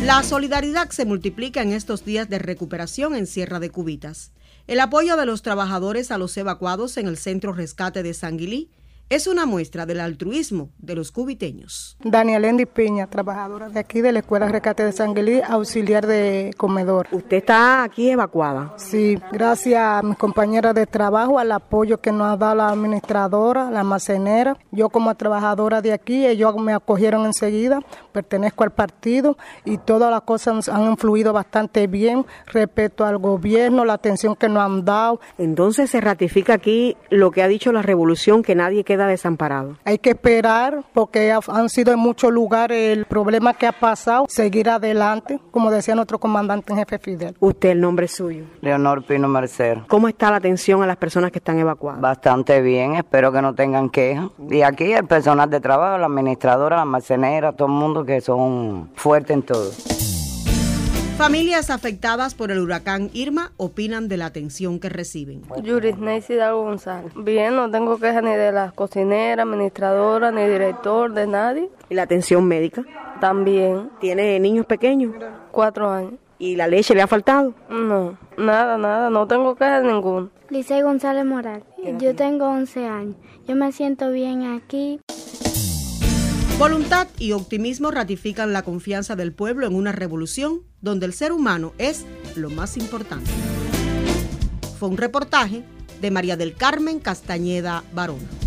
La solidaridad se multiplica en estos días de recuperación en Sierra de Cubitas. El apoyo de los trabajadores a los evacuados en el Centro Rescate de Sanguilí es una muestra del altruismo de los cubiteños. Danielendi Piña, trabajadora de aquí de la Escuela Rescate de Sanguilí, auxiliar de comedor. ¿Usted está aquí evacuada? Sí, gracias a mis compañeras de trabajo, al apoyo que nos ha dado la administradora, la almacenera. Yo como trabajadora de aquí, ellos me acogieron enseguida, pertenezco al partido y todas las cosas han influido bastante bien respecto al gobierno, la atención que nos han dado. Entonces se ratifica aquí lo que ha dicho la revolución, que nadie queda desamparado. Hay que esperar porque han sido en muchos lugares el problema que ha pasado, seguir adelante, como decía nuestro comandante en jefe Fidel. ¿Usted, el nombre es suyo? Leonor Pino Mercer. ¿Cómo está la atención a las personas que están evacuadas? Bastante bien, espero que no tengan quejas. Y aquí el personal de trabajo, la administradora, la almacenera, todo el mundo que son fuertes en todo. Familias afectadas por el huracán Irma opinan de la atención que reciben. Yuris Neisy Hidalgo González. Bien, no tengo quejas ni de las cocineras, administradora, ni director, de nadie. ¿Y la atención médica? También. ¿Tiene niños pequeños? 4 años. ¿Y la leche le ha faltado? No, nada, no tengo quejas ninguna. Licey González Moral. Yo tengo 11 años. Yo me siento bien aquí. Voluntad y optimismo ratifican la confianza del pueblo en una revolución donde el ser humano es lo más importante. Fue un reportaje de María del Carmen Castañeda Barona.